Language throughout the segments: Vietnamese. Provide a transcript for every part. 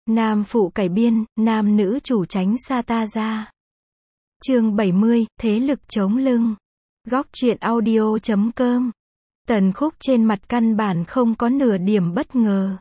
Nam phụ cải biên, nam nữ chủ tránh xa ta ra. Chương 70, thế lực chống lưng. Góc truyện audio.com. Tần Khúc trên mặt căn bản không có nửa điểm bất ngờ.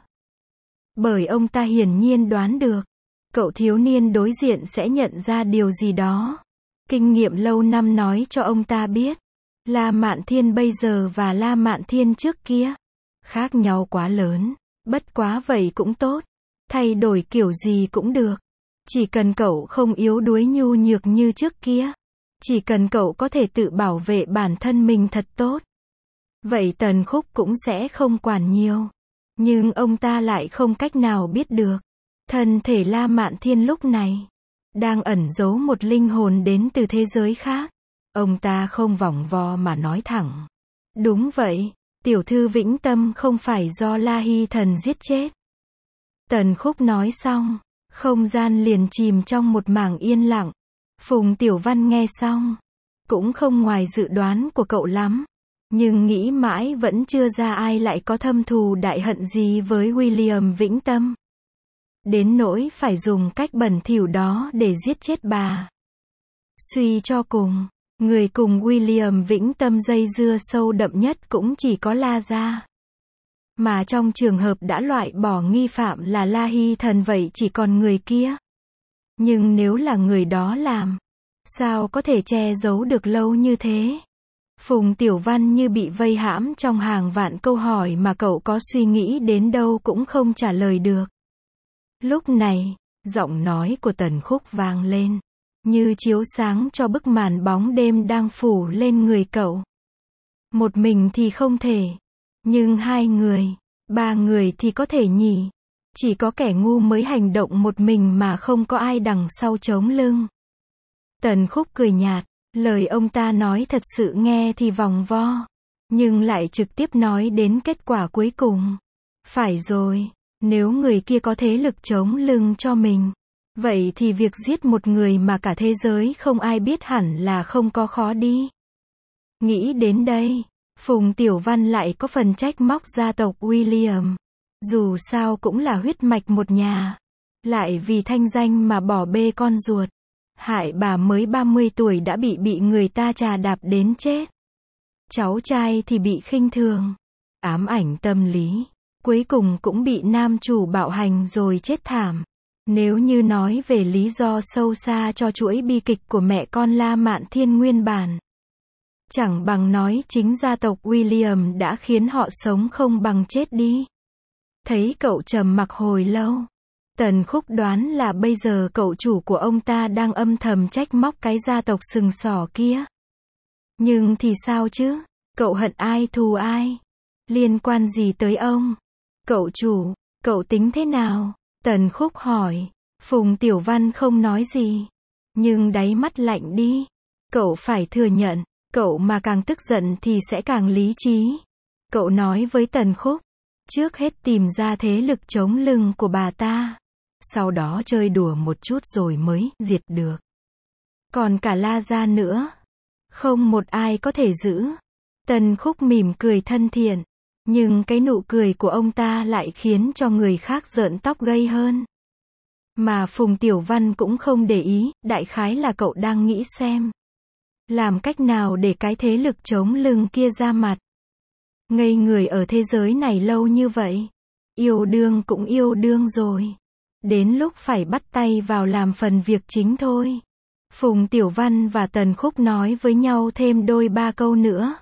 Bởi ông ta hiển nhiên đoán được, cậu thiếu niên đối diện sẽ nhận ra điều gì đó. Kinh nghiệm lâu năm nói cho ông ta biết, La Mạn Thiên bây giờ và La Mạn Thiên trước kia khác nhau quá lớn. Bất quá vậy cũng tốt, thay đổi kiểu gì cũng được. Chỉ cần cậu không yếu đuối nhu nhược như trước kia, chỉ cần cậu có thể tự bảo vệ bản thân mình thật tốt, vậy Tần Khúc cũng sẽ không quản nhiều. Nhưng ông ta lại không cách nào biết được, thân thể La Mạn Thiên lúc này đang ẩn giấu một linh hồn đến từ thế giới khác. Ông ta không vòng vo mà nói thẳng. Đúng vậy, tiểu thư Vĩnh Tâm không phải do La Hy Thần giết chết. Tần Khúc nói xong, không gian liền chìm trong một mảng yên lặng. Phùng Tiểu Văn nghe xong, cũng không ngoài dự đoán của cậu lắm, nhưng nghĩ mãi vẫn chưa ra ai lại có thâm thù đại hận gì với William Vĩnh Tâm, đến nỗi phải dùng cách bẩn thỉu đó để giết chết bà. Suy cho cùng, người cùng William Vĩnh Tâm dây dưa sâu đậm nhất cũng chỉ có La gia. Mà trong trường hợp đã loại bỏ nghi phạm là La Hy Thần vậy chỉ còn người kia. Nhưng nếu là người đó làm, sao có thể che giấu được lâu như thế? Phùng Tiểu Văn như bị vây hãm trong hàng vạn câu hỏi mà cậu có suy nghĩ đến đâu cũng không trả lời được. Lúc này, giọng nói của Tần Khúc vang lên, như chiếu sáng cho bức màn bóng đêm đang phủ lên người cậu. Một mình thì không thể, nhưng hai người, ba người thì có thể nhỉ. Chỉ có kẻ ngu mới hành động một mình mà không có ai đằng sau chống lưng. Tần Khúc cười nhạt, lời ông ta nói thật sự nghe thì vòng vo, nhưng lại trực tiếp nói đến kết quả cuối cùng. Phải rồi, nếu người kia có thế lực chống lưng cho mình, vậy thì việc giết một người mà cả thế giới không ai biết hẳn là không có khó đi. Nghĩ đến đây, Phùng Tiểu Văn lại có phần trách móc gia tộc William. Dù sao cũng là huyết mạch một nhà, lại vì thanh danh mà bỏ bê con ruột, hại bà mới 30 tuổi đã bị người ta trà đạp đến chết. Cháu trai thì bị khinh thường, ám ảnh tâm lý, cuối cùng cũng bị nam chủ bạo hành rồi chết thảm. Nếu như nói về lý do sâu xa cho chuỗi bi kịch của mẹ con La Mạn Thiên nguyên bản, chẳng bằng nói chính gia tộc William đã khiến họ sống không bằng chết đi. Thấy cậu trầm mặc hồi lâu, Tần Khúc đoán là bây giờ cậu chủ của ông ta đang âm thầm trách móc cái gia tộc sừng sỏ kia. Nhưng thì sao chứ? Cậu hận ai thù ai? Liên quan gì tới ông? Cậu chủ, cậu tính thế nào? Tần Khúc hỏi. Phùng Tiểu Văn không nói gì, nhưng đáy mắt lạnh đi. Cậu phải thừa nhận, cậu mà càng tức giận thì sẽ càng lý trí. Cậu nói với Tần Khúc, trước hết tìm ra thế lực chống lưng của bà ta, sau đó chơi đùa một chút rồi mới diệt được. Còn cả La gia nữa, không một ai có thể giữ. Tần Khúc mỉm cười thân thiện, nhưng cái nụ cười của ông ta lại khiến cho người khác rợn tóc gai hơn. Mà Phùng Tiểu Văn cũng không để ý, đại khái là cậu đang nghĩ xem làm cách nào để cái thế lực chống lưng kia ra mặt. Ngây người ở thế giới này lâu như vậy, yêu đương cũng yêu đương rồi, đến lúc phải bắt tay vào làm phần việc chính thôi. Phùng Tiểu Văn và Tần Khúc nói với nhau thêm đôi ba câu nữa.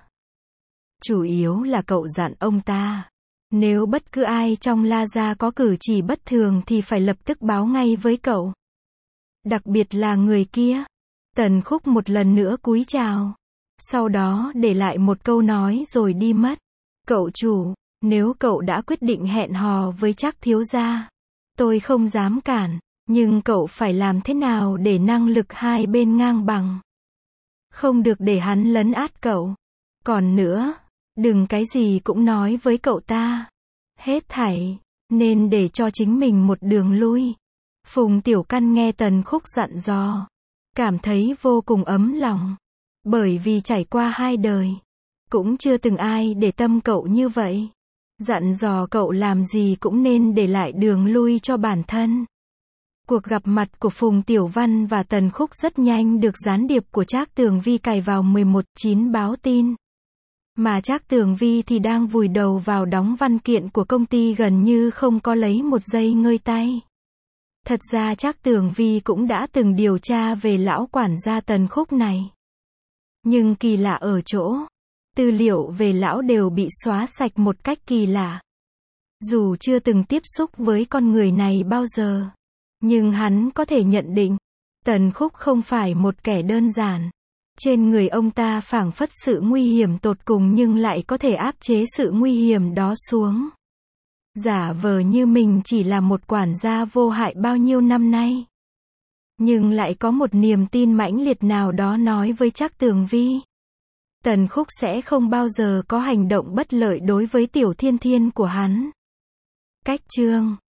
Chủ yếu là cậu dặn ông ta, nếu bất cứ ai trong La gia có cử chỉ bất thường thì phải lập tức báo ngay với cậu. Đặc biệt là người kia. Tần Khúc một lần nữa cúi chào, sau đó để lại một câu nói rồi đi mất. Cậu chủ, nếu cậu đã quyết định hẹn hò với Trác thiếu gia, tôi không dám cản, nhưng cậu phải làm thế nào để năng lực hai bên ngang bằng. Không được để hắn lấn át cậu. Còn nữa, đừng cái gì cũng nói với cậu ta. Hết thảy, nên để cho chính mình một đường lui. Phùng Tiểu Căn nghe Tần Khúc dặn dò, cảm thấy vô cùng ấm lòng. Bởi vì trải qua hai đời, cũng chưa từng ai để tâm cậu như vậy. Dặn dò cậu làm gì cũng nên để lại đường lui cho bản thân. Cuộc gặp mặt của Phùng Tiểu Văn và Tần Khúc rất nhanh được gián điệp của Trác Tường Vi cài vào 11/9 báo tin. Mà Trác Tường Vi thì đang vùi đầu vào đóng văn kiện của công ty gần như không có lấy một giây ngơi tay. Thật ra Trác Tường Vi cũng đã từng điều tra về lão quản gia Tần Khúc này. Nhưng kỳ lạ ở chỗ, tư liệu về lão đều bị xóa sạch một cách kỳ lạ. Dù chưa từng tiếp xúc với con người này bao giờ, nhưng hắn có thể nhận định, Tần Khúc không phải một kẻ đơn giản. Trên người ông ta phảng phất sự nguy hiểm tột cùng nhưng lại có thể áp chế sự nguy hiểm đó xuống. Giả vờ như mình chỉ là một quản gia vô hại bao nhiêu năm nay. Nhưng lại có một niềm tin mãnh liệt nào đó nói với Trác Tường Vi. Tần Khúc sẽ không bao giờ có hành động bất lợi đối với Tiểu Thiên Thiên của hắn. Cách chương